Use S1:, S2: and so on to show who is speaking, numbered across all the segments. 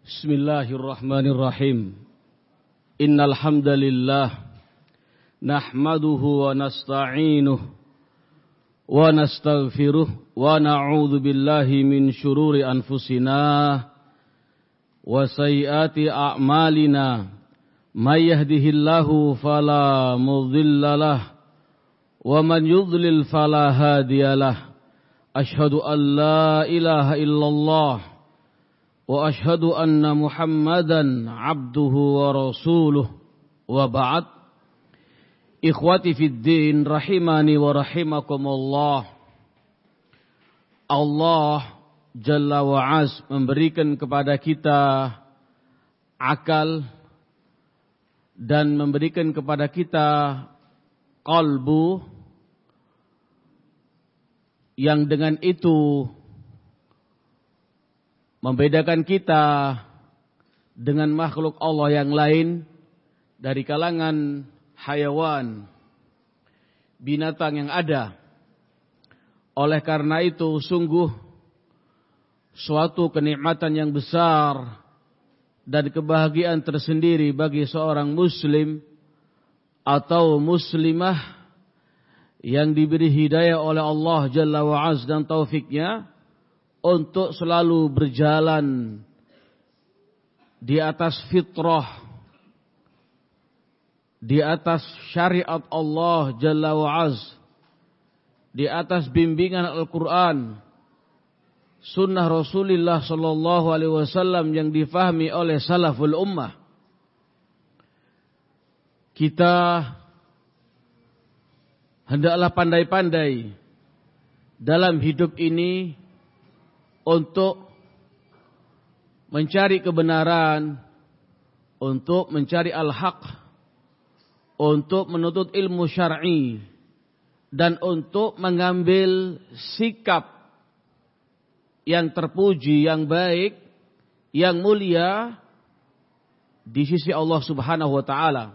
S1: Bismillahirrahmanirrahim. Innal hamdalillah nahmaduhu wa nasta'inuhu wa nastaghfiruh wa na'udzu billahi min syururi anfusina wa sayyiati a'malina. May yahdihillahu fala mudhillalah wa man yudlil fala hadiyalah. Asyhadu an la ilaha illallah wa ashhadu anna Muhammadan abduhu wa rasuluh wa ba'd. Ikhwati fid din rahimani wa rahimakumullah. Allah Jalla wa Az memberikan kepada kita akal dan memberikan kepada kita qalbu yang dengan itu membedakan kita dengan makhluk Allah yang lain dari kalangan hayawan, binatang yang ada. Oleh karena itu sungguh suatu kenikmatan yang besar dan kebahagiaan tersendiri bagi seorang muslim atau muslimah yang diberi hidayah oleh Allah Jalla wa'az dan taufiknya untuk selalu berjalan di atas fitrah, di atas syariat Allah Jalla wa'az, di atas bimbingan Al-Quran, sunnah Rasulullah sallallahu alaihi wasallam yang difahami oleh salaful ummah. Kita hendaklah pandai-pandai dalam hidup ini untuk mencari kebenaran, untuk mencari al-haq, untuk menuntut ilmu syar'i, dan untuk mengambil sikap yang terpuji, yang baik, yang mulia di sisi Allah Subhanahu wa taala.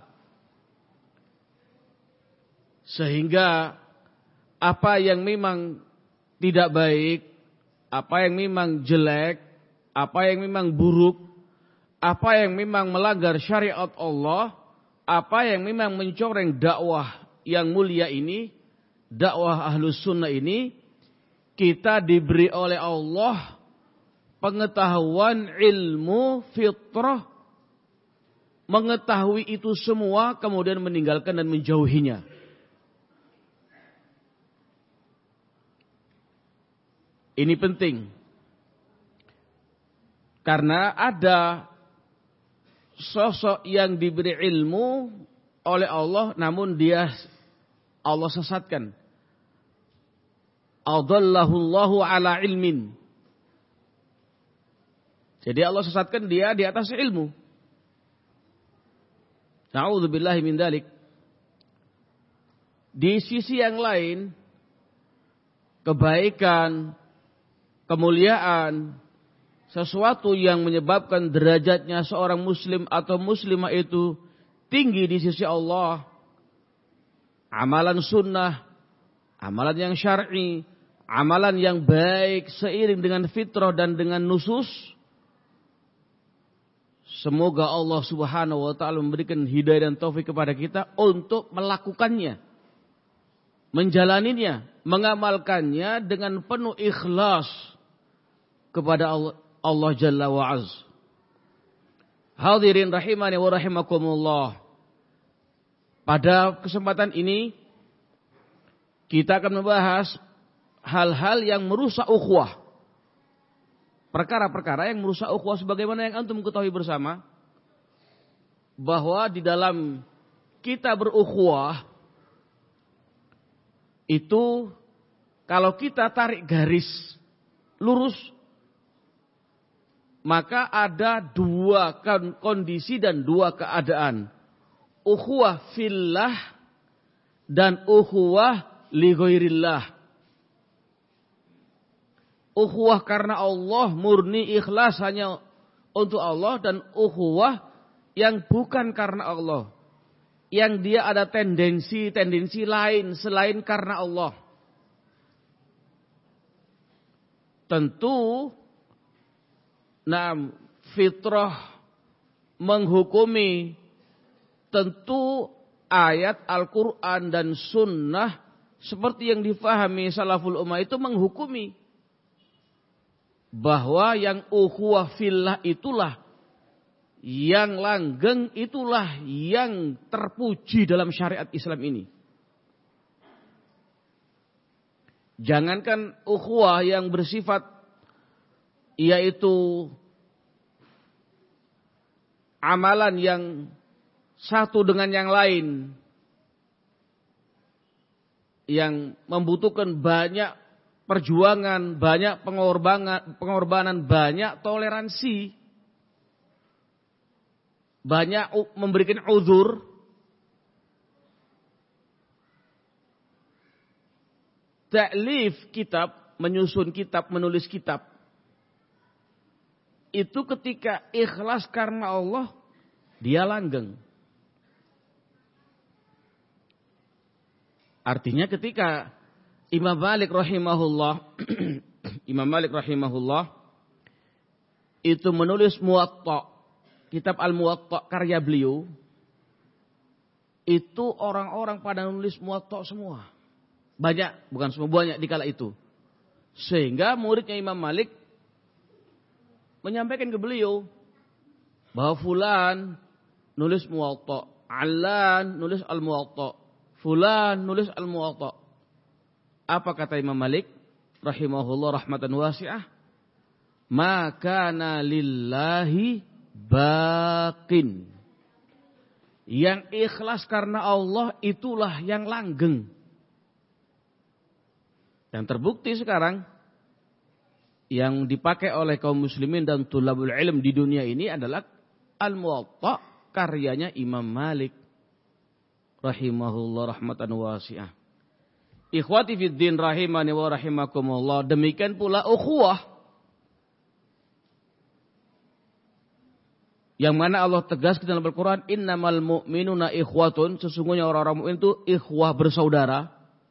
S1: Sehingga apa yang memang tidak baik, apa yang memang jelek, apa yang memang buruk, apa yang memang melanggar syariat Allah, apa yang memang mencoreng dakwah yang mulia ini, dakwah Ahlus Sunnah ini, kita diberi oleh Allah pengetahuan ilmu fitrah, mengetahui itu semua kemudian meninggalkan dan menjauhinya. Ini penting. Karena ada sosok yang diberi ilmu oleh Allah namun Allah sesatkan. Adallahullahu ala ilmin. Jadi Allah sesatkan dia di atas ilmu. Na'udzubillahi min dzalik. Di sisi yang lain, kebaikan, kemuliaan, sesuatu yang menyebabkan derajatnya seorang muslim atau muslimah itu tinggi di sisi Allah, amalan sunnah, amalan yang syar'i, amalan yang baik seiring dengan fitrah dan dengan nusus. Semoga Allah Subhanahu wa taala memberikan hidayah dan taufik kepada kita untuk melakukannya, menjalaninya, mengamalkannya dengan penuh ikhlas kepada Allah Jalla wa'az. Hadirin rahimani wa rahimakumullah. Pada kesempatan ini kita akan membahas hal-hal yang merusak ukhuwah. Perkara-perkara yang merusak ukhuwah sebagaimana yang antum ketahui bersama bahwa di dalam kita berukhuwah itu kalau kita tarik garis lurus, maka ada dua kondisi dan dua keadaan. Ukhuwah fillah dan ukhuwah li ghairillah. Ukhuwah karena Allah, murni ikhlas hanya untuk Allah, dan ukhuwah yang bukan karena Allah, yang dia ada tendensi lain selain karena Allah. Tentu fitrah menghukumi, tentu ayat Al-Quran dan Sunnah seperti yang difahami salaful ummah itu menghukumi bahwa yang ukhuwah fillah itulah yang langgeng, itulah yang terpuji dalam syariat Islam ini. Jangankan ukhuwah yang bersifat yaitu amalan yang satu dengan yang lain, yang membutuhkan banyak perjuangan, banyak pengorbanan, banyak toleransi, banyak memberikan uzur. Ta'lif kitab, menyusun kitab, menulis kitab, itu ketika ikhlas karena Allah, dia langgeng. Artinya ketika Imam Malik rahimahullah itu menulis Muwatta, kitab Al-Muwatta karya beliau, itu orang-orang pada nulis Muwatta semua. Banyak, bukan semua, banyak di kala itu. Sehingga muridnya Imam Malik menyampaikan ke beliau bahwa fulan nulis Muwatta, Allan nulis Al-Muwatta, fulan nulis Al-Muwatta. Apa kata Imam Malik rahimahullah rahmatan wasi'ah? Ma kana lillahi baqin. Yang ikhlas karena Allah itulah yang langgeng. Dan terbukti sekarang yang dipakai oleh kaum muslimin dan tulabul ilm di dunia ini adalah Al-Muwatta karyanya Imam Malik rahimahullah rahmatan wasi'ah. Ikhwati fid din rahimani wa rahimakumullah, demikian pula ukhuwah yang mana Allah tegaskan dalam Al-Quran, innamal mu'minuna ikhwatun, sesungguhnya orang-orang mukmin itu ikhwah, bersaudara.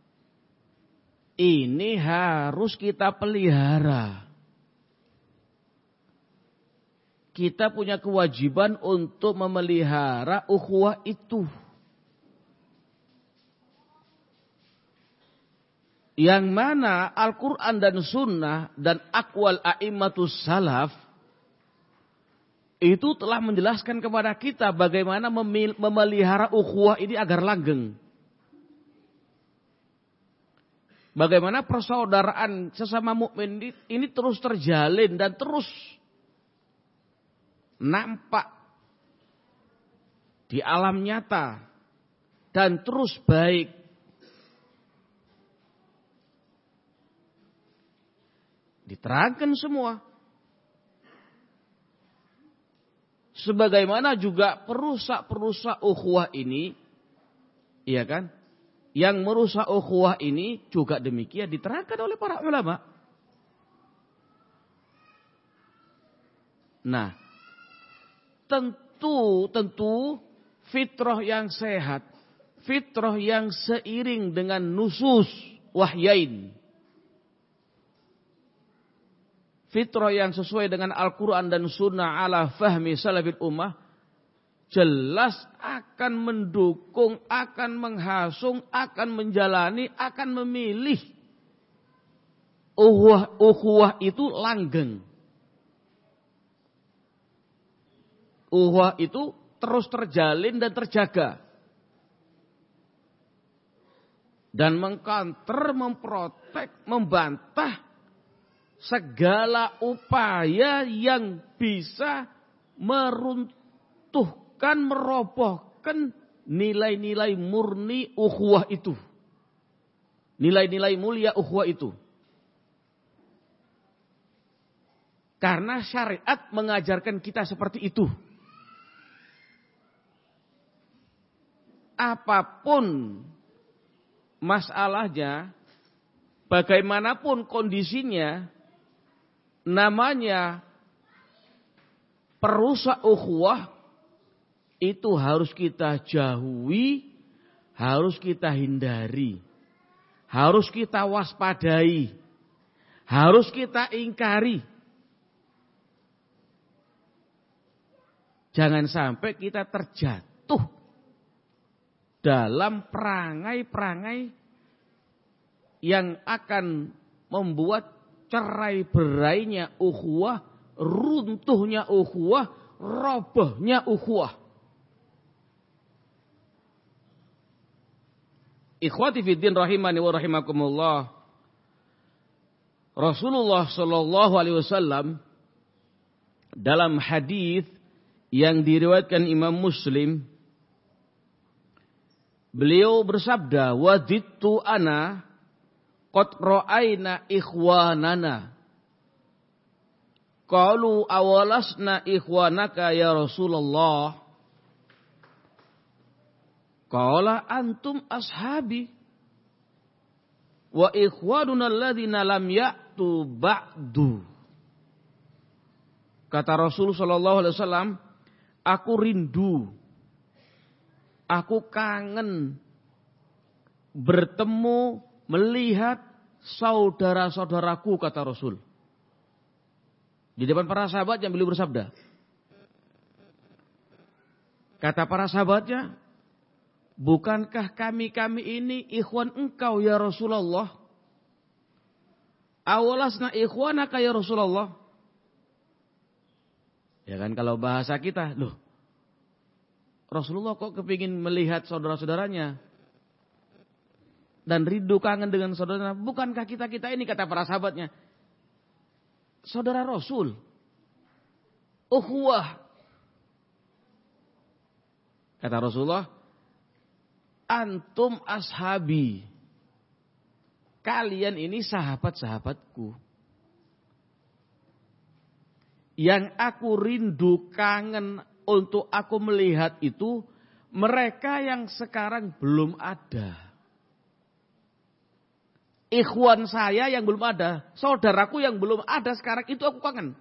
S1: Ini harus kita pelihara. Kita punya kewajiban untuk memelihara ukhuwah itu. Yang mana Al-Quran dan Sunnah dan akwal a'immatus salaf itu telah menjelaskan kepada kita bagaimana memelihara ukhuwah ini agar langgeng. Bagaimana persaudaraan sesama mukmin ini terus terjalin dan terus nampak di alam nyata dan terus baik. Diterangkan semua. Sebagaimana juga perusak ukhuwah ini, iya kan? Yang merusak ukhuwah ini juga demikian diterangkan oleh para ulama. Nah, tentu fitrah yang sehat, fitrah yang seiring dengan nusus wahyain, fitrah yang sesuai dengan Al-Quran dan Sunnah ala fahmi salafil ummah, jelas akan mendukung, akan menghasung, akan menjalani, akan memilih ukhuwah itu langgeng. Ukhuwah itu terus terjalin dan terjaga. Dan mengcounter, memprotek, membantah segala upaya yang bisa meruntuhkan, merobohkan nilai-nilai murni ukhuwah itu. Nilai-nilai mulia ukhuwah itu. Karena syariat mengajarkan kita seperti itu. Apapun masalahnya, bagaimanapun kondisinya, namanya perusak ukhuwah itu harus kita jauhi, harus kita hindari, harus kita waspadai, harus kita ingkari. Jangan sampai kita terjatuh dalam perangai-perangai yang akan membuat cerai berainya ukhuwah, runtuhnya ukhuwah, robohnya ukhuwah. Ikhwati fiddin rahimani wa rahimakumullah. Rasulullah sallallahu alaihi wasallam dalam hadis yang diriwayatkan Imam Muslim, beliau bersabda, "Wadittu ana qad ra'aina ikhwanana." Qalu awalasna ikhwanaka ya Rasulullah. Qala antum ashabi wa ikhwanuna alladhina lam ya'tu ba'du. Kata Rasul sallallahu alaihi wasallam, aku rindu, aku kangen bertemu, melihat saudara-saudaraku, kata Rasul. Di depan para sahabat yang beliau bersabda. Kata para sahabatnya, bukankah kami ini ikhwan engkau ya Rasulullah? Awalasna ikhwanaka ya Rasulullah. Ya kan, kalau bahasa kita, loh, Rasulullah kok kepingin melihat saudara-saudaranya dan rindu kangen dengan saudara? Bukankah kita ini, kata para sahabatnya, saudara Rasul, ukhuwah. Kata Rasulullah, antum ashabi, kalian ini sahabat-sahabatku. Yang aku rindu kangen untuk aku melihat itu mereka yang sekarang belum ada. Ikhwan saya yang belum ada, saudaraku yang belum ada sekarang, itu aku kangen.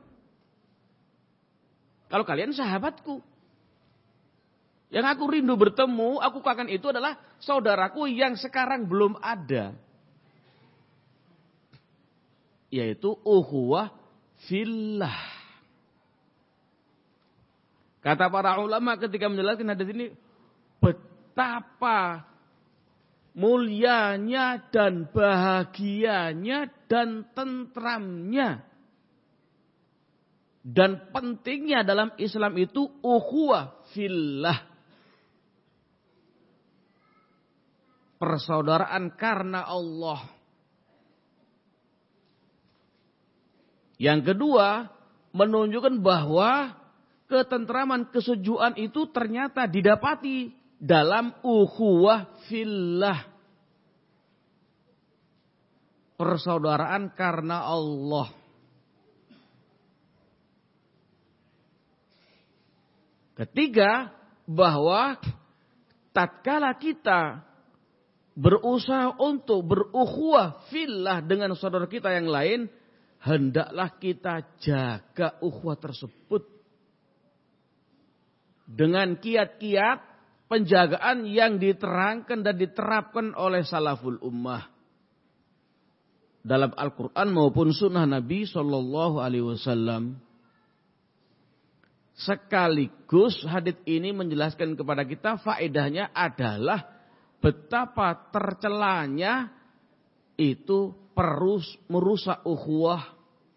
S1: Kalau kalian sahabatku, yang aku rindu bertemu, aku kangen itu adalah saudaraku yang sekarang belum ada. Yaitu ukhuwah fillah. Kata para ulama ketika menjelaskan hadis ini, betapa mulianya dan bahagianya dan tentramnya dan pentingnya dalam Islam itu ukhuwah fillah. Persaudaraan karena Allah. Yang kedua, menunjukkan bahwa ketentraman, kesejukan itu ternyata didapati dalam ukhuwah fillah. Persaudaraan karena Allah. Ketiga, bahwa tatkala kita berusaha untuk berukhuwah fillah dengan saudara kita yang lain, hendaklah kita jaga ukhuwah tersebut dengan kiat-kiat penjagaan yang diterangkan dan diterapkan oleh salaful ummah dalam Al-Quran maupun sunnah Nabi Sallallahu Alaihi Wasallam. Sekaligus hadits ini menjelaskan kepada kita faedahnya adalah betapa tercelanya itu merusak ukhuwah.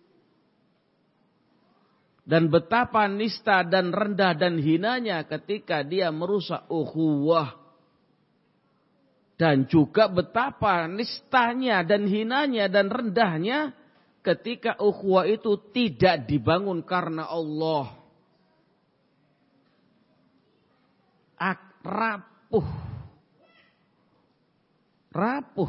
S1: Dan betapa nista dan rendah dan hinanya ketika dia merusak ukhuwah. Dan juga betapa nistanya dan hinanya dan rendahnya ketika ukhuwah itu tidak dibangun karena Allah. Rapuh.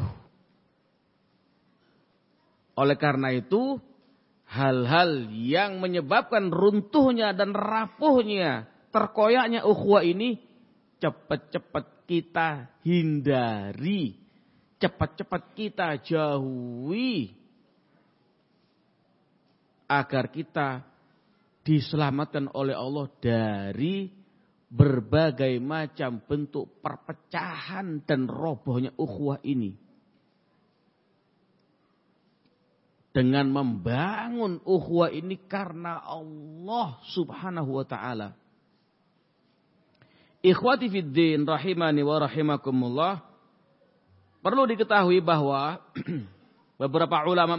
S1: Oleh karena itu, hal-hal yang menyebabkan runtuhnya dan rapuhnya, terkoyaknya ukhuwah ini, cepat-cepat kita hindari, cepat-cepat kita jauhi, agar kita diselamatkan oleh Allah dari berbagai macam bentuk perpecahan dan robohnya ukhuwah ini. Dengan membangun ukhuwah ini karena Allah Subhanahu wa ta'ala. Ikhwati fiddin rahimani wa rahimakumullah, perlu diketahui bahwa beberapa ulama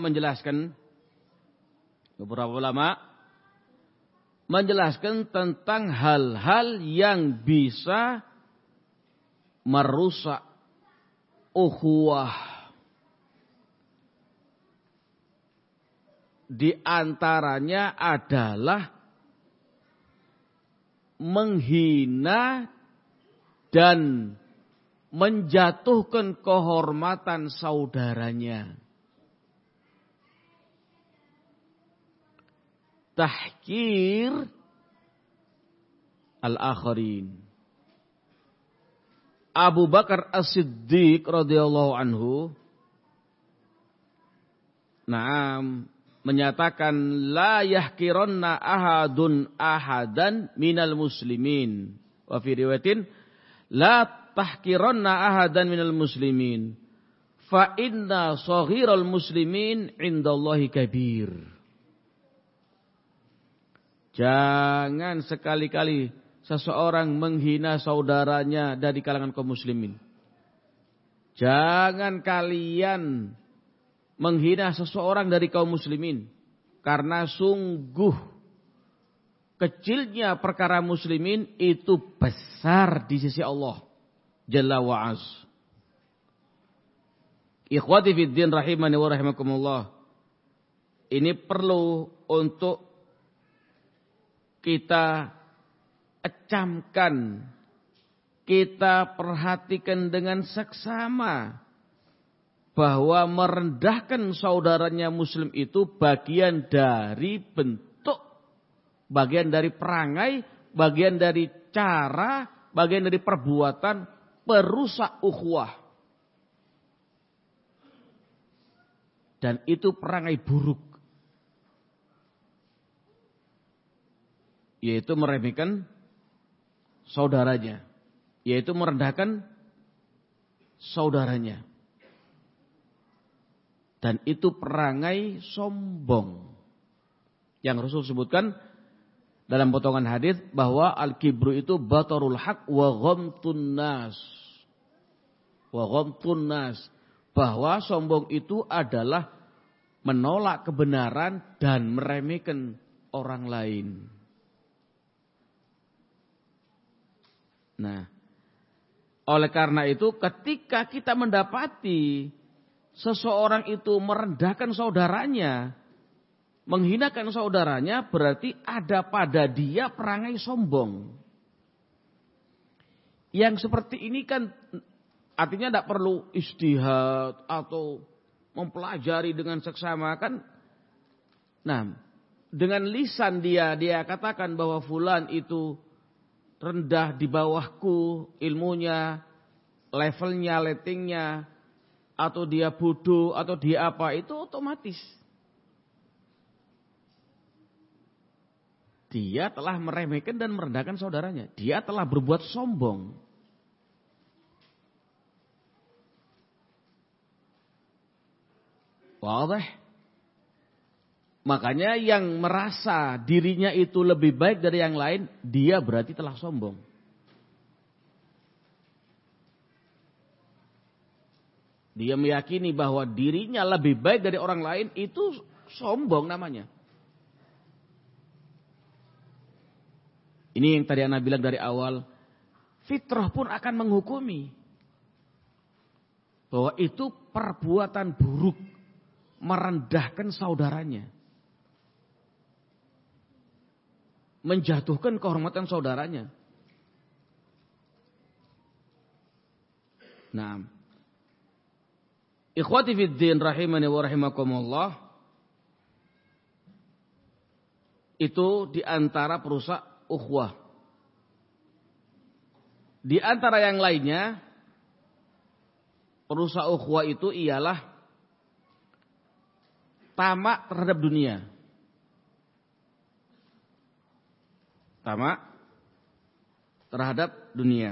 S1: menjelaskan tentang hal-hal yang bisa merusak ukhuwah. Di antaranya adalah menghina dan menjatuhkan kehormatan saudaranya. Tahkir al-akharin. Abu Bakar As-Siddiq radhiyallahu anhu menyatakan la yahkiranna ahadun ahadan minal muslimin. Wa fi riwayatin la tahkiranna ahadan minal muslimin. Fa inna saghiral muslimin indallahi kabir. Jangan sekali-kali seseorang menghina saudaranya dari kalangan kaum muslimin. Jangan kalian menghina seseorang dari kaum muslimin. Karena sungguh kecilnya perkara muslimin itu besar di sisi Allah Jalla wa'az. Ikhwati fiddin rahimani wa rahimakumullah. Ini perlu untuk kita camkan, kita perhatikan dengan seksama bahwa merendahkan saudaranya muslim itu bagian dari bentuk, bagian dari perangai, bagian dari cara, bagian dari perbuatan perusak ukhuwah. Dan itu perangai buruk. Yaitu meremehkan saudaranya, yaitu merendahkan saudaranya. Dan itu perangai sombong. Yang Rasul sebutkan dalam potongan hadis bahwa al-kibru itu batarul haq wa ghamtun nas. Wa ghamtun nas. Bahwa sombong itu adalah menolak kebenaran dan meremehkan orang lain. Nah, oleh karena itu ketika kita mendapati seseorang itu merendahkan saudaranya, menghinakan saudaranya, berarti ada pada dia perangai sombong. Yang seperti ini kan artinya tidak perlu ijtihad atau mempelajari dengan seksama kan. Nah, dengan lisan dia katakan bahwa fulan itu rendah di bawahku ilmunya, levelnya, ratingnya, atau dia bodoh, atau dia apa, itu otomatis dia telah meremehkan dan merendahkan saudaranya. Dia telah berbuat sombong. Wadah. Makanya yang merasa dirinya itu lebih baik dari yang lain, dia berarti telah sombong. Dia meyakini bahwa dirinya lebih baik dari orang lain, itu sombong namanya. Ini yang tadi Ana bilang dari awal, fitrah pun akan menghukumi bahwa itu perbuatan buruk, merendahkan saudaranya, menjatuhkan kehormatan saudaranya. Nah, ikhwati fiddin rahimani wa rahimakumullah, itu diantara perusak ukhuwah. Di antara yang lainnya, perusak ukhuwah itu ialah tamak terhadap dunia. Tamak terhadap dunia.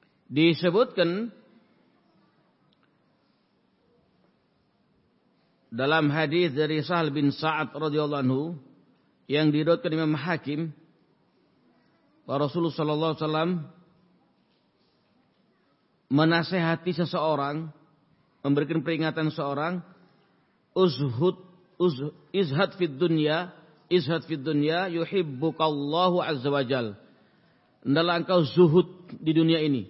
S1: Disebutkan dalam hadis dari Sahal bin Sa'ad radhiyallahu anhu yang diriwayatkan Imam Hakim, bahwa Rasulullah sallallahu alaihi wasallam menasihati seseorang, memberikan peringatan seorang, izhad fid dunya yuhibbukallahu azza wajal. Hendaklah engkau zuhud di dunia ini,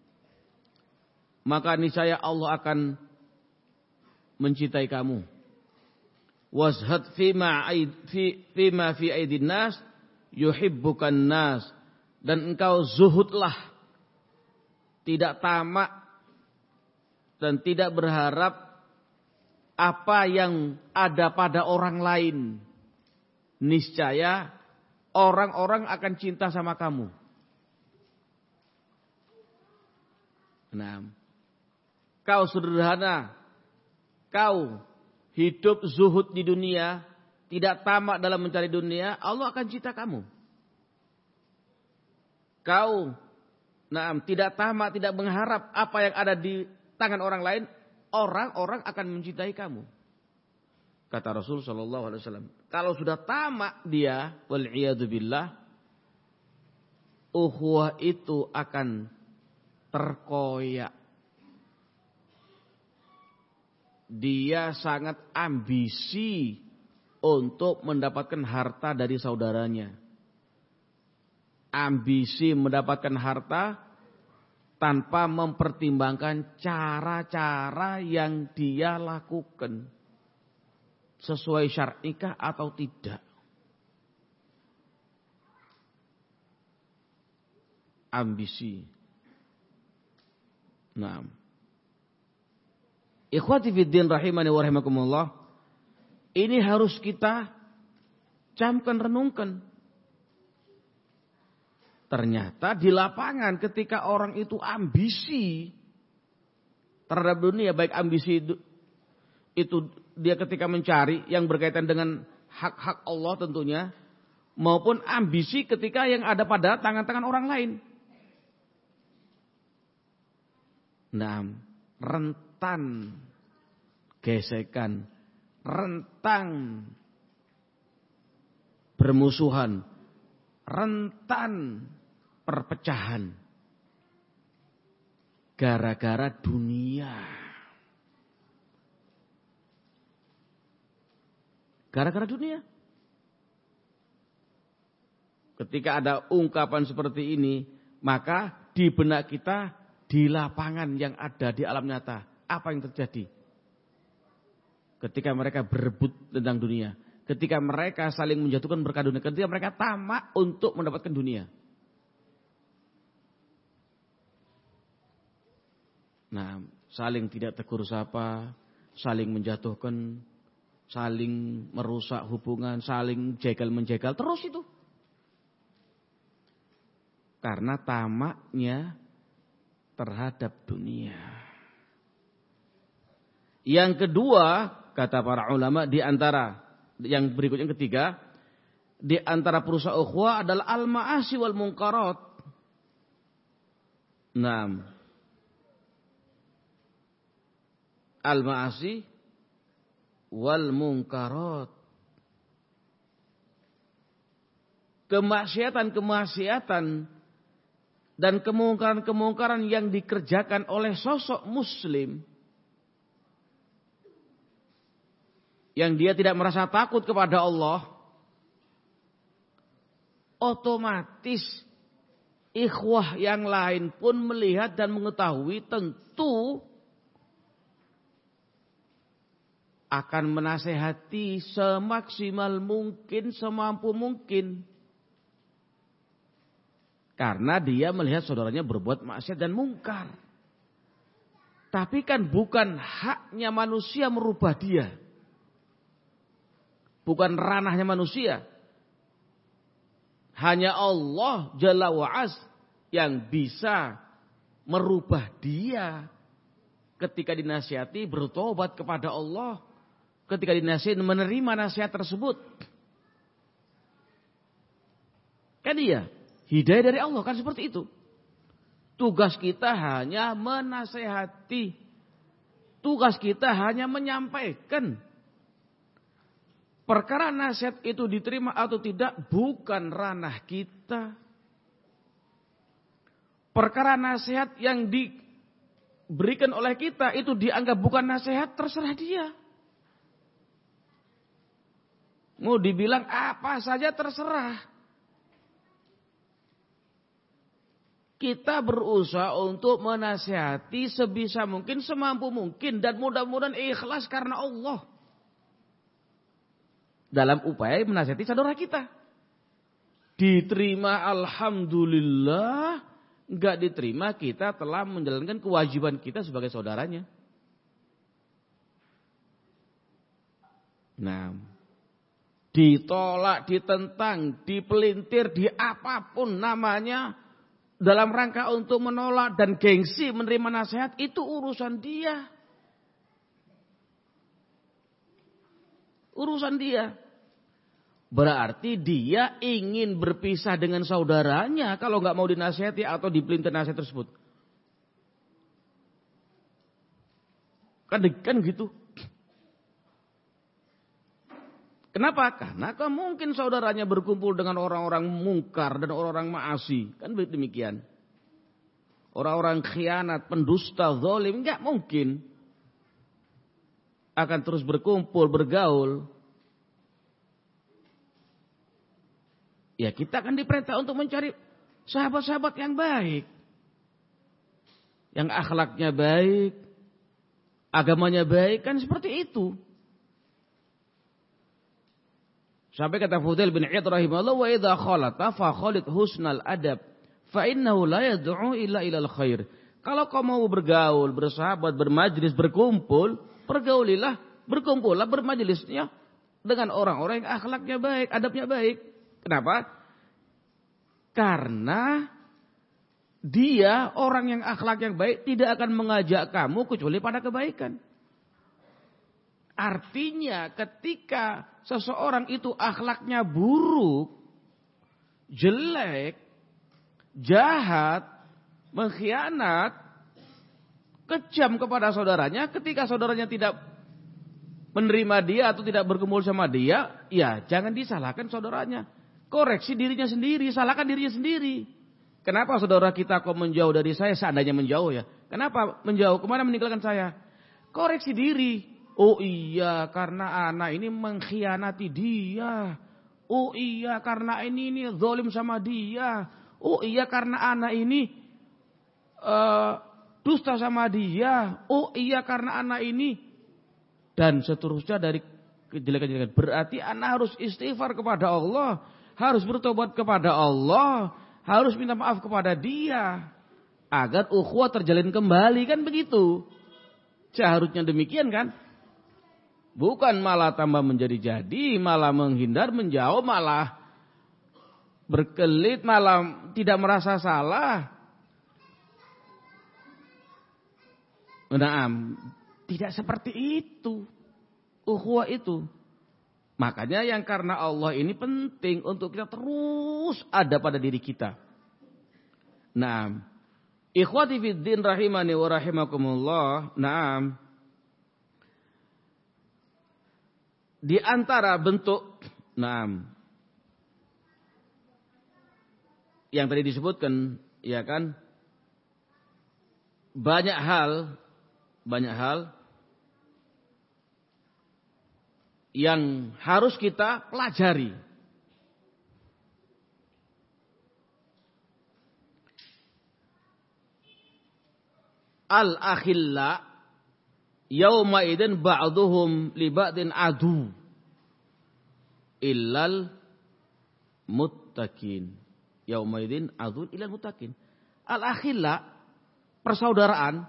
S1: maka niscaya Allah akan mencintai kamu. Wazhad fima fi aidin nas yuhibbukan nas. Dan engkau zuhudlah, tidak tamak dan tidak berharap apa yang ada pada orang lain. Niscaya orang-orang akan cinta sama kamu. Nah, kau sederhana, kau hidup zuhud di dunia, tidak tamak dalam mencari dunia, Allah akan cinta kamu. Kau tidak tamak, tidak mengharap apa yang ada di tangan orang lain, orang-orang akan mencintai kamu. Kata Rasul sallallahu alaihi wasallam, kalau sudah tamak dia, wal iyadu billah, ukhuwah itu akan terkoyak. Dia sangat ambisi untuk mendapatkan harta dari saudaranya. Ambisi mendapatkan harta tanpa mempertimbangkan cara-cara yang dia lakukan. Sesuai syar'ikah atau tidak. Ambisi. Nah. Ikhwati fiddin rahimani wa rahimakumullah. Ini harus kita camkan, renungkan. Ternyata di lapangan ketika orang itu ambisi terhadap dunia, baik ambisi itu dia ketika mencari yang berkaitan dengan hak-hak Allah tentunya, maupun ambisi ketika yang ada pada tangan-tangan orang lain. Nah, rentan gesekan, rentan bermusuhan, rentan perpecahan gara-gara dunia. Gara-gara dunia. Ketika ada ungkapan seperti ini, maka di benak kita, di lapangan yang ada di alam nyata, apa yang terjadi? Ketika mereka berebut tentang dunia, ketika mereka saling menjatuhkan berkah dunia, ketika mereka tamak untuk mendapatkan dunia. Nah, saling tidak tegur sapa, saling menjatuhkan, saling merusak hubungan, saling jegal-menjegal, terus itu. Karena tamaknya terhadap dunia. Yang kedua, kata para ulama, di antara yang berikutnya, yang ketiga, di antara perusak ukhuwah adalah al-ma'asi wal munkarat. Nah, al-ma'asi wal munkarat. Kemaksiatan-kemaksiatan dan kemungkaran-kemungkaran yang dikerjakan oleh sosok muslim yang dia tidak merasa takut kepada Allah, otomatis ikhwah yang lain pun melihat dan mengetahui, tentu akan menasehati semaksimal mungkin, semampu mungkin. Karena dia melihat saudaranya berbuat maksiat dan mungkar. Tapi kan bukan haknya manusia merubah dia. Bukan ranahnya manusia. Hanya Allah Jalla wa'az yang bisa merubah dia. Ketika dinasihati bertobat kepada Allah. Ketika dinasihati menerima nasihat tersebut. Kan iya. Hidayah dari Allah kan seperti itu. Tugas kita hanya menasehati. Tugas kita hanya menyampaikan Perkara nasihat itu diterima atau tidak bukan ranah kita. Perkara nasihat yang diberikan oleh kita itu dianggap bukan nasihat, terserah dia. Mau dibilang apa saja terserah. Kita berusaha untuk menasihati sebisa mungkin, semampu mungkin, dan mudah-mudahan ikhlas karena Allah. Dalam upaya menasihati saudara kita. Diterima alhamdulillah, enggak diterima kita telah menjalankan kewajiban kita sebagai saudaranya. Nah, ditolak, ditentang, dipelintir, di apapun namanya, dalam rangka untuk menolak dan gengsi menerima nasihat, itu urusan dia. Urusan dia. Berarti dia ingin berpisah dengan saudaranya kalau nggak mau dinasihati atau dipelintir nasihat tersebut. Kan gitu. Kenapa? Karena mungkin saudaranya berkumpul dengan orang-orang mungkar dan orang-orang maasi. Kan demikian. Orang-orang khianat, pendusta, zalim, enggak mungkin. Akan terus berkumpul, bergaul. Ya kita akan diperintah untuk mencari sahabat-sahabat yang baik. Yang akhlaknya baik. Agamanya baik, kan seperti itu. Sampai kata Fudail bin Iyad rahimahullah, wa idza khalata fa khalid husnal adab fa innahu la yad'u illa ilal khair. Kalau kau mau bergaul, bersahabat, bermajlis, berkumpul, pergaulilah, berkumpullah, bermajlisnya dengan orang-orang yang akhlaknya baik, adabnya baik. Kenapa? Karena dia orang yang akhlak yang baik tidak akan mengajak kamu kecuali pada kebaikan. Artinya ketika seseorang itu akhlaknya buruk, jelek, jahat, mengkhianat, kejam kepada saudaranya, ketika saudaranya tidak menerima dia atau tidak berkumpul sama dia, ya jangan disalahkan saudaranya. Koreksi dirinya sendiri, salahkan dirinya sendiri. Kenapa saudara kita kok menjauh dari saya, seandainya menjauh ya? Kenapa menjauh? Kemana meninggalkan saya? Koreksi diri. Oh iya, karena anak ini mengkhianati dia. Oh iya, karena ini zalim sama dia. Oh iya, karena anak ini dusta sama dia. Oh iya, karena anak ini. Dan seterusnya dari kejelekan-kejelekan. Berarti anak harus istighfar kepada Allah. Harus bertobat kepada Allah. Harus minta maaf kepada dia. Agar ukhuwah terjalin kembali, kan begitu. Seharusnya demikian kan. Bukan malah tambah menjadi-jadi, malah menghindar, menjauh, malah berkelit, malah tidak merasa salah. Nah, tidak seperti itu. Ukhuwah itu. Makanya yang karena Allah ini penting untuk kita terus ada pada diri kita. Nah, ikhwati fiddin rahimani wa rahimakumullah. Nah, di antara bentuk yang tadi disebutkan, ya kan, banyak hal yang harus kita pelajari. Al-akhilla yauma idzin ba'duhum li ba'din adu illal muttaqin. Yauma idzin adu illal muttaqin. Al-akhilla, persaudaraan,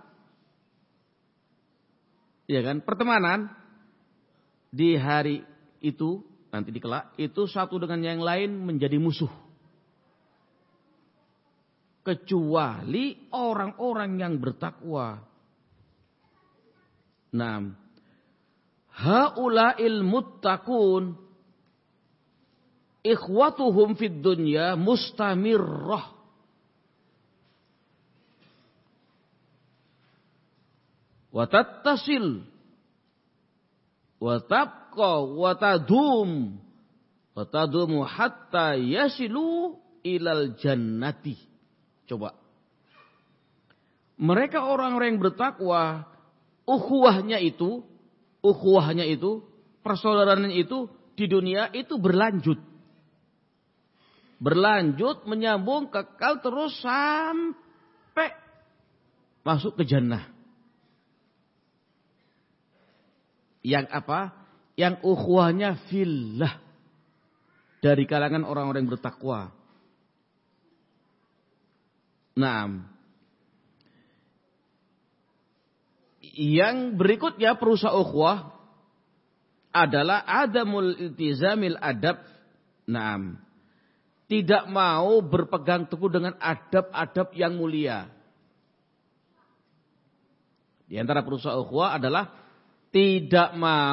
S1: ya kan, pertemanan di hari itu nanti di kelak itu satu dengan yang lain menjadi musuh. Kecuali orang-orang yang bertakwa. Nah, haula'il muttaqun ikhwatuhum fid dunya mustamirrah. Wa tattasil wa tabqa wa tadumu hatta yasilu ilal jannati. Coba. Mereka orang-orang yang bertakwa, ukhuwahnya itu, persaudaraan itu di dunia itu berlanjut. Berlanjut, menyambung, kekal terus sampai masuk ke jannah. Yang apa? Yang ukhuwahnya fillah. Dari kalangan orang-orang yang bertakwa. Naam. Yang berikutnya perusahaan ukhuwah adalah adamul iltizamil adab. Naam. Tidak mau berpegang teguh dengan adab-adab yang mulia. Di antara perusahaan ukhuwah adalah tidak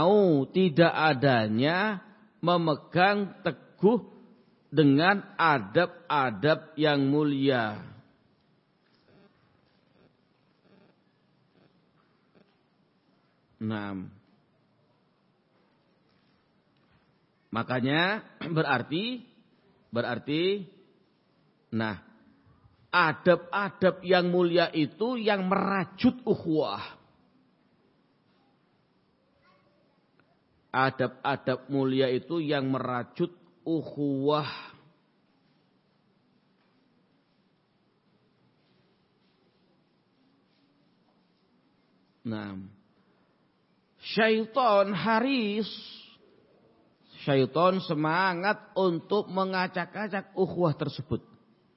S1: adanya memegang teguh dengan adab-adab yang mulia. Nah, makanya berarti nah, adab-adab yang mulia itu yang merajut ukhuwah. Adab-adab mulia itu yang merajut ukhuwah. Nah, syaitan haris. Syaitan semangat untuk mengacak-acak ukhuwah tersebut.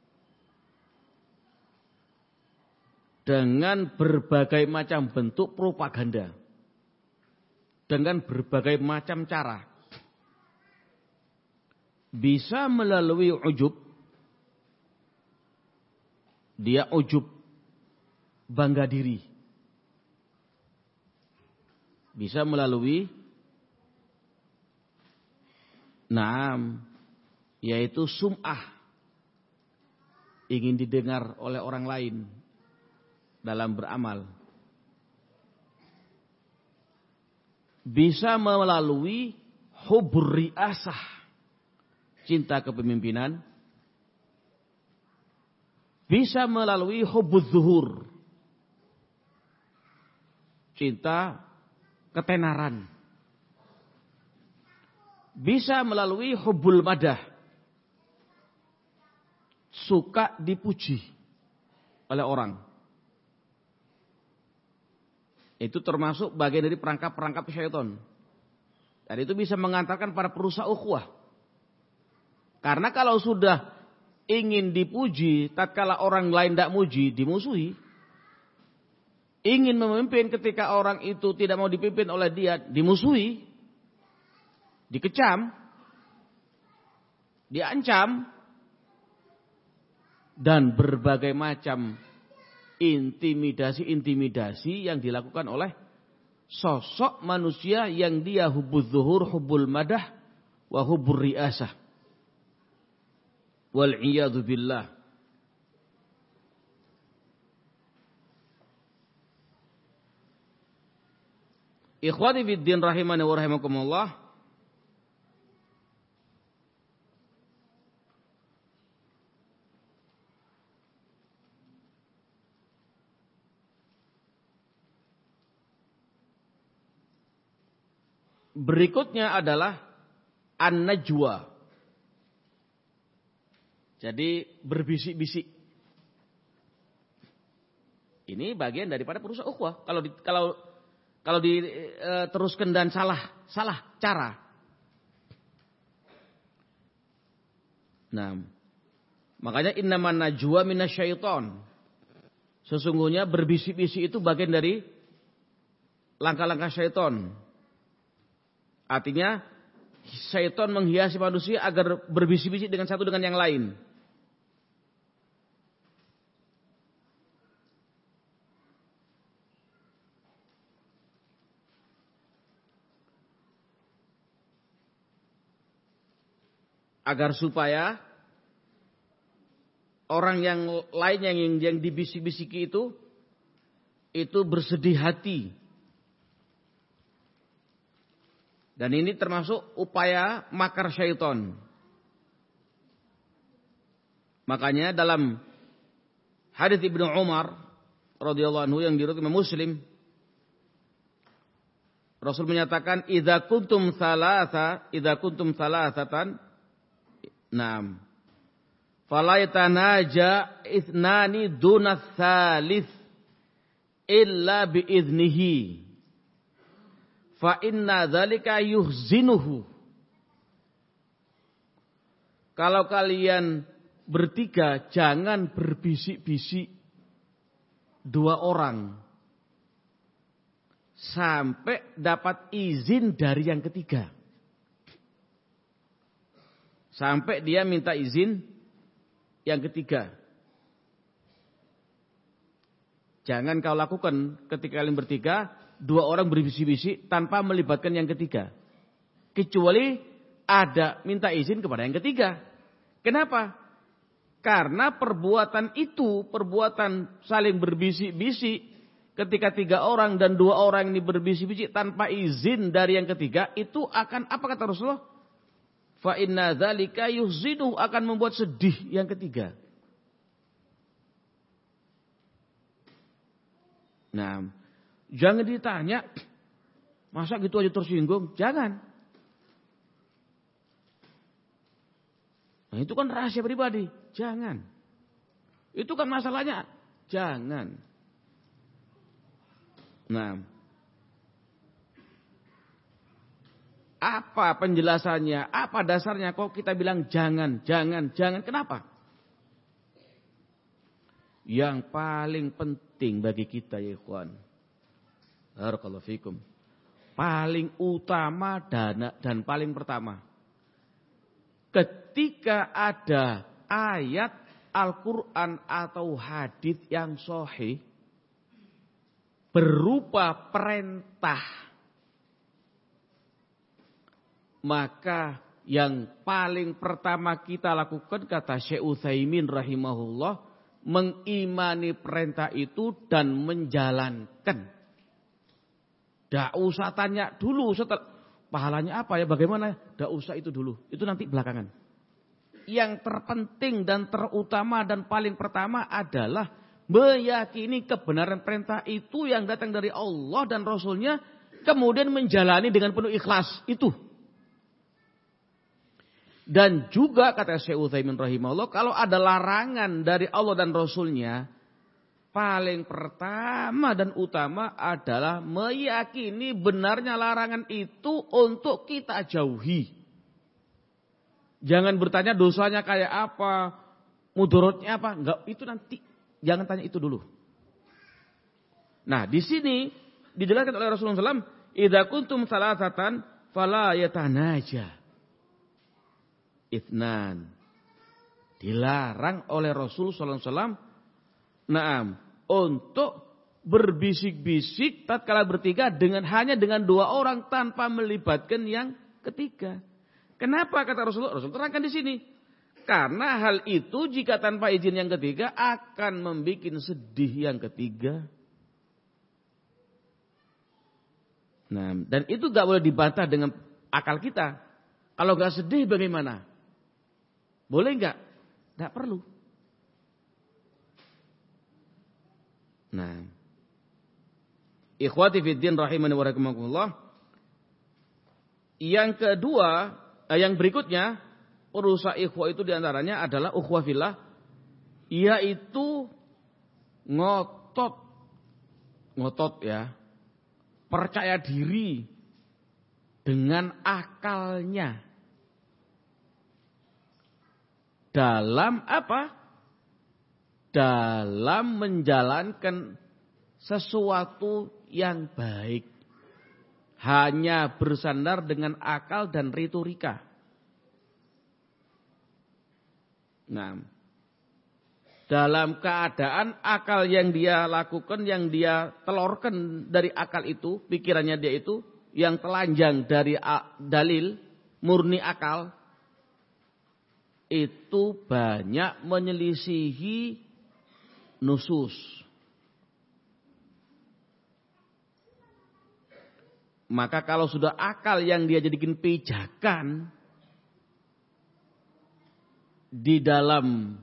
S1: Dengan berbagai macam bentuk propaganda. Dengan berbagai macam cara. Bisa melalui ujub. Dia ujub. Bangga diri. Bisa melalui yaitu sum'ah. Ingin didengar oleh orang lain dalam beramal. Bisa melalui hubur riasah. Cinta kepemimpinan. Bisa melalui hubur zuhur. Cinta ketenaran. Bisa melalui hubbul madah. Suka dipuji oleh orang. Itu termasuk bagian dari perangkap-perangkap syaitan. Dan itu bisa mengantarkan para perusak ukhuwah. Karena kalau sudah ingin dipuji, tatkala orang lain tidak muji, dimusuhi. Ingin memimpin ketika orang itu tidak mau dipimpin oleh dia, dimusuhi. Dikecam, diancam, dan berbagai macam intimidasi yang dilakukan oleh sosok manusia yang dia hubbuz zuhur, hubbul madah, wa hubbur riasah. Wal'iyadu billah. Ikhwati fiddin rahimani wa rahimakumullah. Berikutnya adalah an-najwa. Jadi berbisik-bisik. Ini bagian daripada perusak ukhuwah. Kalau diteruskan dan salah cara. Nah, makanya innaman najwa minasyaiton. Sesungguhnya berbisik-bisik itu bagian dari langkah-langkah syaitan. Artinya syaitan menghiasi manusia agar berbisik-bisik dengan satu dengan yang lain. Agar supaya orang yang lain yang dibisik-bisiki itu bersedih hati. Dan ini termasuk upaya makar syaitan. Makanya dalam hadits Ibnu Umar radhiyallahu anhu yang diriwayatkan Muslim, Rasul menyatakan idza kuntum salasatan na'am fala yatanaja ithnani dunas salis illa biiznihi fa inna dzalika yuhzinuhu. Kalau kalian bertiga jangan berbisik-bisik dua orang sampai dapat izin dari yang ketiga. Sampai dia minta izin yang ketiga. Jangan kau lakukan ketika kalian bertiga, dua orang berbisik-bisik tanpa melibatkan yang ketiga. Kecuali ada minta izin kepada yang ketiga. Kenapa? Karena perbuatan itu, perbuatan saling berbisik-bisik, ketika tiga orang dan dua orang ini berbisik-bisik tanpa izin dari yang ketiga, itu akan, apa kata Rasulullah? Fa inna dzalika yuhzinu, akan membuat sedih yang ketiga. Nah, jangan ditanya, masa gitu aja tersinggung? Jangan. Nah, itu kan rahasia pribadi. Jangan. Itu kan masalahnya. Jangan. Nah, apa penjelasannya? Apa dasarnya kok kita bilang jangan, jangan, jangan? Kenapa? Yang paling penting bagi kita ya ikhwan, barakallahu fikum, paling utama dan paling pertama, ketika ada ayat Al-Quran atau hadis yang sahih berupa perintah, maka yang paling pertama kita lakukan, kata Syekh Utsaimin rahimahullah, mengimani perintah itu dan menjalankan. Tidak usah tanya dulu setelah pahalanya apa ya, bagaimana, tidak usah itu dulu, itu nanti belakangan. Yang terpenting dan terutama dan paling pertama adalah meyakini kebenaran perintah itu yang datang dari Allah dan Rasulnya, kemudian menjalani dengan penuh ikhlas itu. Dan juga kata Syekh Utsaimin rahimahullah, kalau ada larangan dari Allah dan Rasulnya, paling pertama dan utama adalah meyakini benarnya larangan itu untuk kita jauhi. Jangan bertanya dosanya kayak apa, mudaratnya apa, enggak, itu nanti. Jangan tanya itu dulu. Nah, di sini dijelaskan oleh Rasulullah SAW, idza kuntum salasatan fala yatanaja itsnan. Dilarang oleh Rasul sallallahu alaihi wasallam, na'am, untuk berbisik-bisik tatkala bertiga hanya dengan dua orang tanpa melibatkan yang ketiga. Kenapa kata Rasulullah? Rasul terangkan di sini. Karena hal itu jika tanpa izin yang ketiga akan membuat sedih yang ketiga. Nah, dan itu gak boleh dibantah dengan akal kita. Kalau gak sedih bagaimana? Boleh gak? Gak perlu. Nah, ikhwati fiddin rahimani wa rahimakumullah. Yang kedua, yang berikutnya, urusan ikhwah itu diantaranya adalah ukhwah fillah, yaitu ngotot ya, percaya diri dengan akalnya dalam apa? Dalam menjalankan sesuatu yang baik, hanya bersandar dengan akal dan retorika. Nah, dalam keadaan akal yang dia lakukan, yang dia telurkan dari akal itu, pikirannya dia itu, yang telanjang dari dalil, murni akal, itu banyak menyelisihi nusus. Maka kalau sudah akal yang dia jadikan pijakan di dalam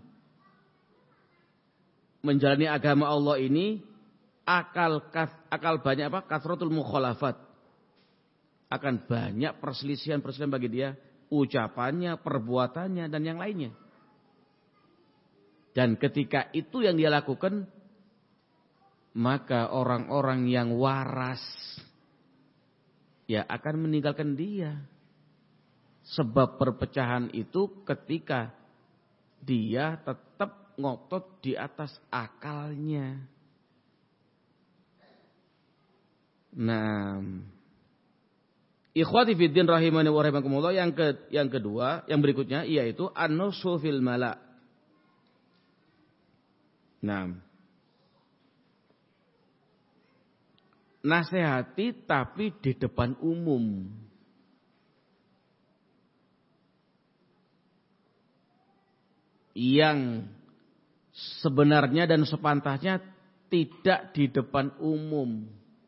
S1: menjalani agama Allah ini, akal banyak apa? Kasratul mukhalafat. Akan banyak perselisihan-perselisihan bagi dia, ucapannya, perbuatannya dan yang lainnya. Dan ketika itu yang dia lakukan, maka orang-orang yang waras ya akan meninggalkan dia. Sebab perpecahan itu ketika dia tetap ngotot di atas akalnya. Nah, ikhwati fiddin rahimani wa rahimakumullah, yang kedua, yang berikutnya yaitu an-nusu fil mala'. Nah, nasihati tapi di depan umum. Yang sebenarnya dan sepantasnya tidak di depan umum.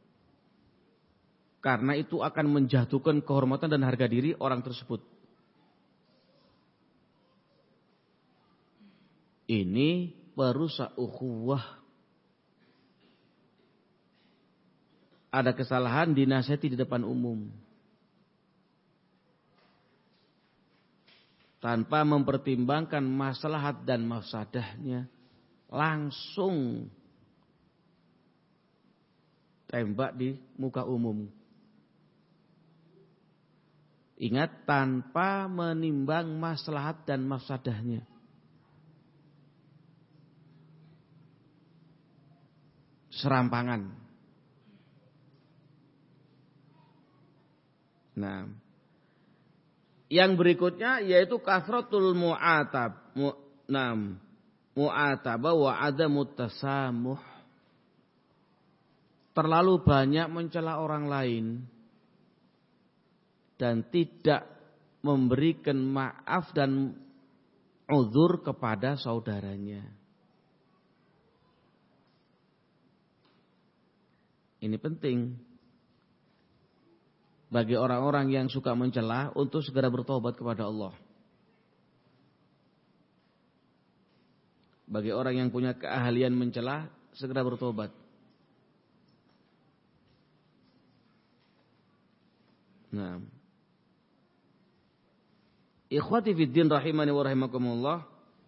S1: Karena itu akan menjatuhkan kehormatan dan harga diri orang tersebut. Ini perusak ukhuwah. Ada kesalahan dinasihati di depan umum. Tanpa mempertimbangkan maslahat dan mafsadahnya. Langsung tembak di muka umum. Ingat, tanpa menimbang maslahat dan mafsadahnya. Serampangan. Nah, yang berikutnya yaitu kasratul mu'atab. Mu'atabah wa adamut tasamuh. Terlalu banyak mencela orang lain dan tidak memberikan maaf dan uzur kepada saudaranya. Ini penting bagi orang-orang yang suka mencela untuk segera bertobat kepada Allah. Bagi orang yang punya keahlian mencela, segera bertobat. Nah, ikhwati fiddin rahimani wa rahimakumullah.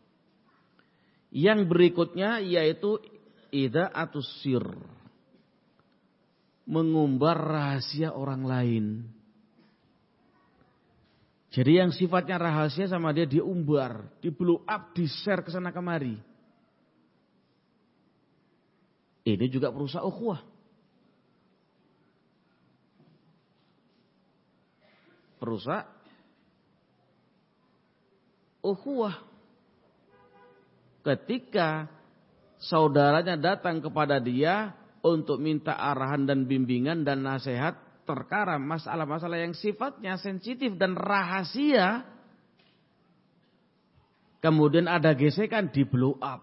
S1: Yang berikutnya yaitu idha'atus sir. Mengumbar rahasia orang lain. Jadi yang sifatnya rahasia sama dia diumbar, di blow up, di share ke sana kemari. Ini juga perusak ukhuwah. Perusak ukhuwah. Ketika saudaranya datang kepada dia untuk minta arahan dan bimbingan dan nasihat perkara masalah-masalah yang sifatnya sensitif dan rahasia, kemudian ada gesekan, di blow up,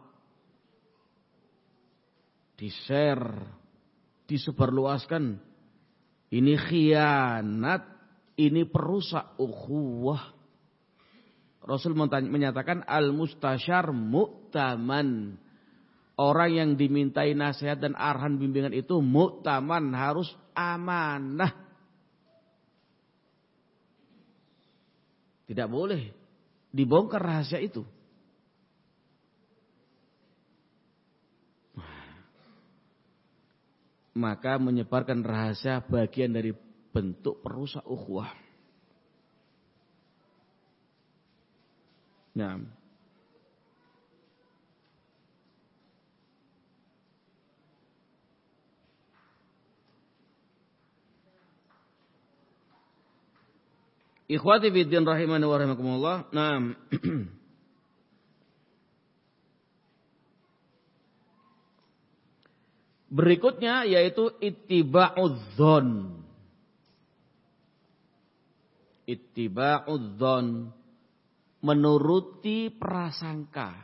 S1: di share, disebarluaskan. Ini khianat, ini perusak ukhuwah. Rasul menyatakan al-mustasyar mu'taman. Orang yang dimintai nasihat dan arahan bimbingan itu mu'taman, harus amanah. Tidak boleh dibongkar rahasia itu. Maka menyebarkan rahasia bagian dari bentuk perusak ukhuwah. Nah, ikhwati fiddin rahimani wa rahimakumullah. Nah, berikutnya yaitu ittiba'udzon. Ittiba'udzon, menuruti prasangka.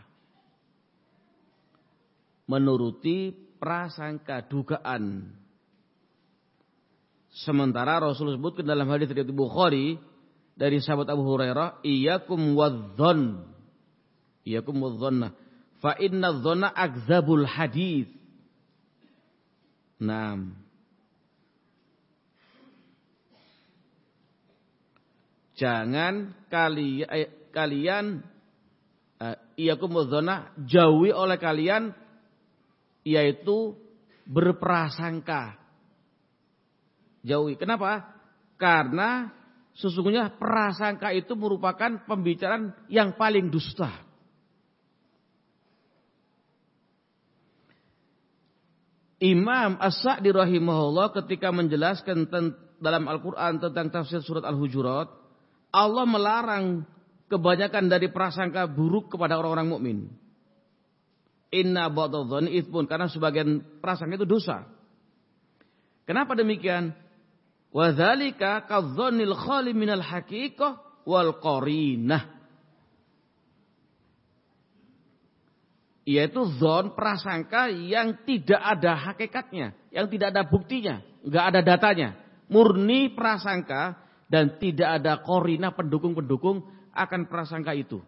S1: Menuruti prasangka, dugaan. Sementara Rasul sebutkan dalam hadis riwayat Bukhari dari sahabat Abu Hurairah, iyyakum wadh-dhon. Iyyakum wadh-dhonna. Fa inna adh-dhonna akdzabul hadits. Naam. Jangan kalian iyyakum wadh-dhonna, jauhi oleh kalian yaitu berprasangka. Jauhi. Kenapa? Karena sesungguhnya prasangka itu merupakan pembicaraan yang paling dusta. Imam As-Sa'di rahimahullah ketika menjelaskan dalam Al-Quran tentang tafsir surat Al-Hujurat, Allah melarang kebanyakan dari prasangka buruk kepada orang-orang mukmin. Inna ba'dadh-dhonni itsmun, karena sebagian prasangka itu dosa. Kenapa demikian? Wa dzalika kadh-dhonnil khali minal haqiqah wal qarinah. Yaitu dzon, prasangka yang tidak ada hakikatnya, yang tidak ada buktinya, enggak ada datanya. Murni prasangka dan tidak ada qarinah, pendukung-pendukung akan prasangka itu.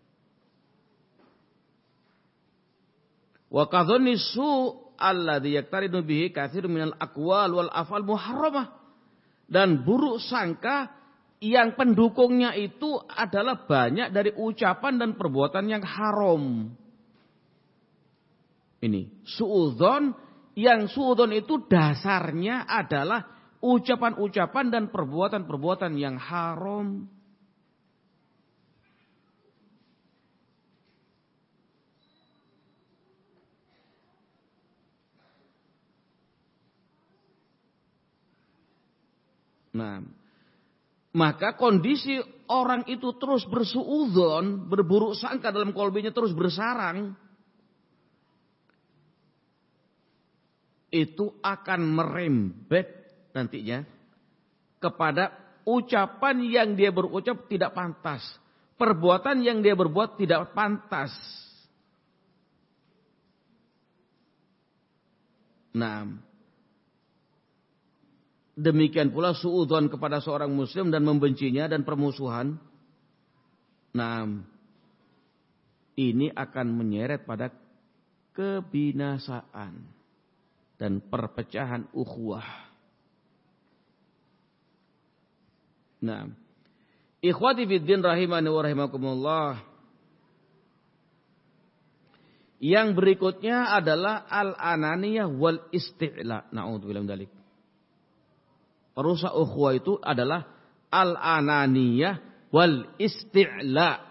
S1: Wa kadhonni su' alladzi yaqtarinu bihi katsirun minal aqwal wal af'al muharramah. Dan buruk sangka yang pendukungnya itu adalah banyak dari ucapan dan perbuatan yang haram. Ini suudzon, yang suudzon itu dasarnya adalah ucapan-ucapan dan perbuatan-perbuatan yang haram. Nah, maka kondisi orang itu terus bersuudzon, berburuk sangka dalam kolbinya terus bersarang, itu akan merembet nantinya kepada ucapan yang dia berucap tidak pantas, perbuatan yang dia berbuat tidak pantas. Nah, demikian pula suudzon kepada seorang muslim dan membencinya dan permusuhan. Nah, ini akan menyeret pada kebinasaan dan perpecahan ukhuwah. Nah, ikhwati fiddin rahimani wa rahimakumullah. Yang berikutnya adalah al-ananiyah wal isti'la. Na'udzubillah min dzalik. Perusak ukhuwah itu adalah al-ananiyah wal isti'la.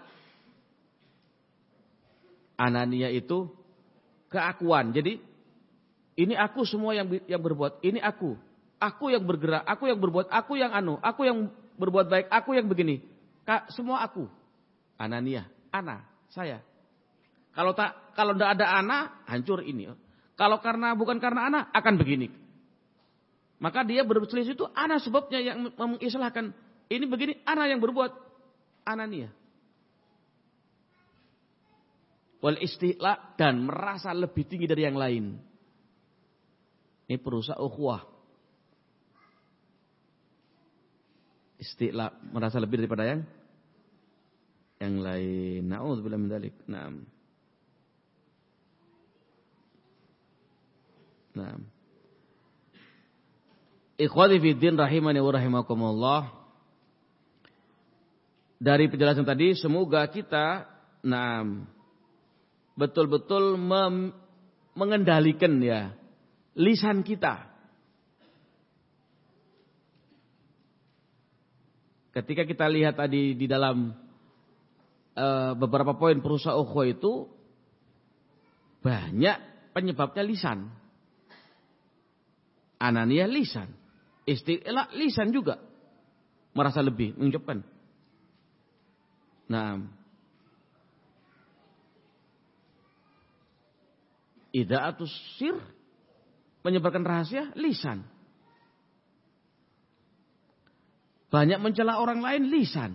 S1: Ananiyah itu keakuan. Jadi ini aku semua yang berbuat, ini aku yang bergerak, aku yang berbuat, aku yang aku yang berbuat baik, aku yang begini. Semua aku. Ananiyah, ana, saya. Kalau tidak ada ana, hancur ini. Kalau bukan karena ana, akan begini. Maka dia berselisih itu ana sebabnya yang mengislahkan. Ini begini, ana yang berbuat. Ananiyah. Wal isti'la, dan merasa lebih tinggi dari yang lain. Ini perusak ukhuwah. Isti'la, merasa lebih daripada yang lain. Na'udzubillah min dzalik. Naam. Naam. Ikhwati fiddin rahimani wa rahimakumullah. Dari penjelasan tadi semoga kita betul-betul mengendalikan ya lisan kita. Ketika kita lihat tadi di dalam beberapa poin perusak ukhuwah itu banyak penyebabnya lisan. Ananiyah lisan, isti'la lisan juga, merasa lebih mengucapkan. Nah, ida'atus sir, menyebarkan rahasia, lisan. Banyak mencela orang lain, lisan.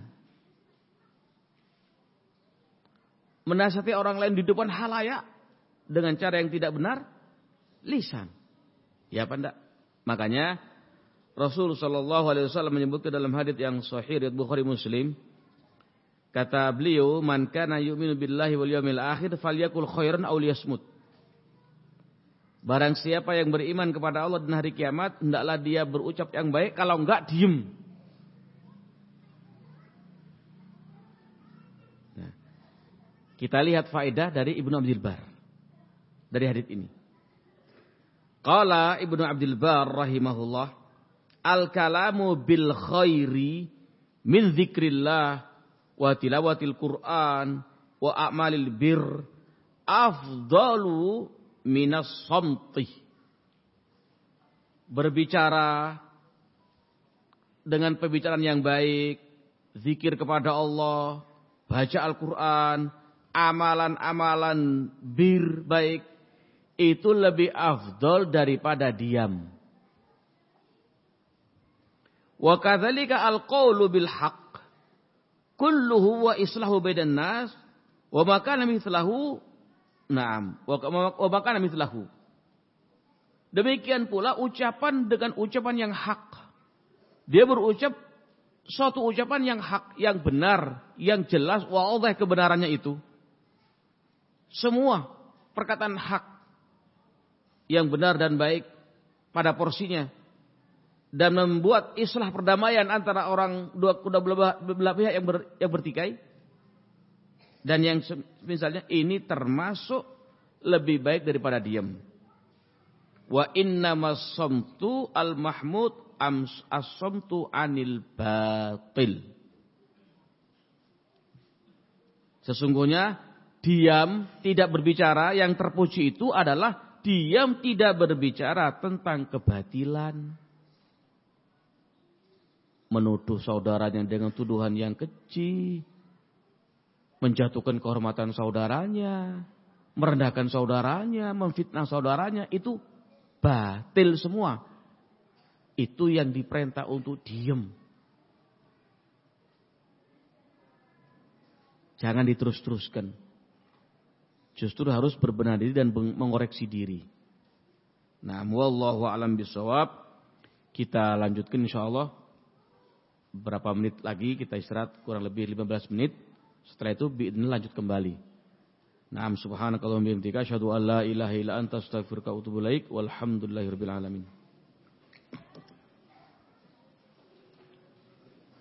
S1: Menasihati orang lain di depan halayak dengan cara yang tidak benar, lisan. Ya apa enggak? Makanya Rasul sallallahu alaihi wasallam menyebutkan dalam hadits yang sahih riwayat Bukhari Muslim, kata beliau, "Man kana yu'minu billahi wal yawmil akhir falyakul khairan aw liyasmut." Barang siapa yang beriman kepada Allah dan hari kiamat, hendaklah dia berucap yang baik, kalau enggak diem. Nah, kita lihat faedah dari Ibnu Abdul Bar dari hadits ini. Qala Ibnu Abdul Bar rahimahullah, al-kalamu bil khairi min dzikrillah wa tilawatil Qur'an wa a'malil bir afdalu minas samti. Berbicara dengan pembicaraan yang baik, zikir kepada Allah, baca Al-Quran, amalan-amalan bir baik, itu lebih afdal daripada diam. Wa kadzalika al-qaulu bil haqq kulluhu wa islahu bainan nas wa ma kana mithlahu na'am wa ma kana mithlahu. Demikian pula ucapan dengan ucapan yang hak. Dia berucap suatu ucapan yang hak, yang benar, yang jelas, wadah kebenarannya itu. Semua perkataan hak yang benar dan baik pada porsinya, dan membuat islah perdamaian antara orang kedua belah pihak yang bertikai, dan yang misalnya ini termasuk lebih baik daripada diam. Wa innamas samtu al mahmud as-samtu anil batil. Sesungguhnya diam, tidak berbicara, yang terpuji itu adalah diam, tidak berbicara tentang kebatilan. Menuduh saudaranya dengan tuduhan yang keji, menjatuhkan kehormatan saudaranya, merendahkan saudaranya, memfitnah saudaranya, itu batil semua. Itu yang diperintah untuk diam. Jangan diterus-teruskan. Justru harus berbenah diri dan mengoreksi diri. Nah, wallahu a'lam bishawab. Kita lanjutkan insyaallah. Berapa menit lagi kita istirahat, kurang lebih 15 menit. Setelah itu biidznillah lanjut kembali. Naam, subhanakallahumma wa bihamdika asyhadu an la ilaha illa anta astaghfiruka wa atubu ilaik. Walhamdulillahirabbil alamin.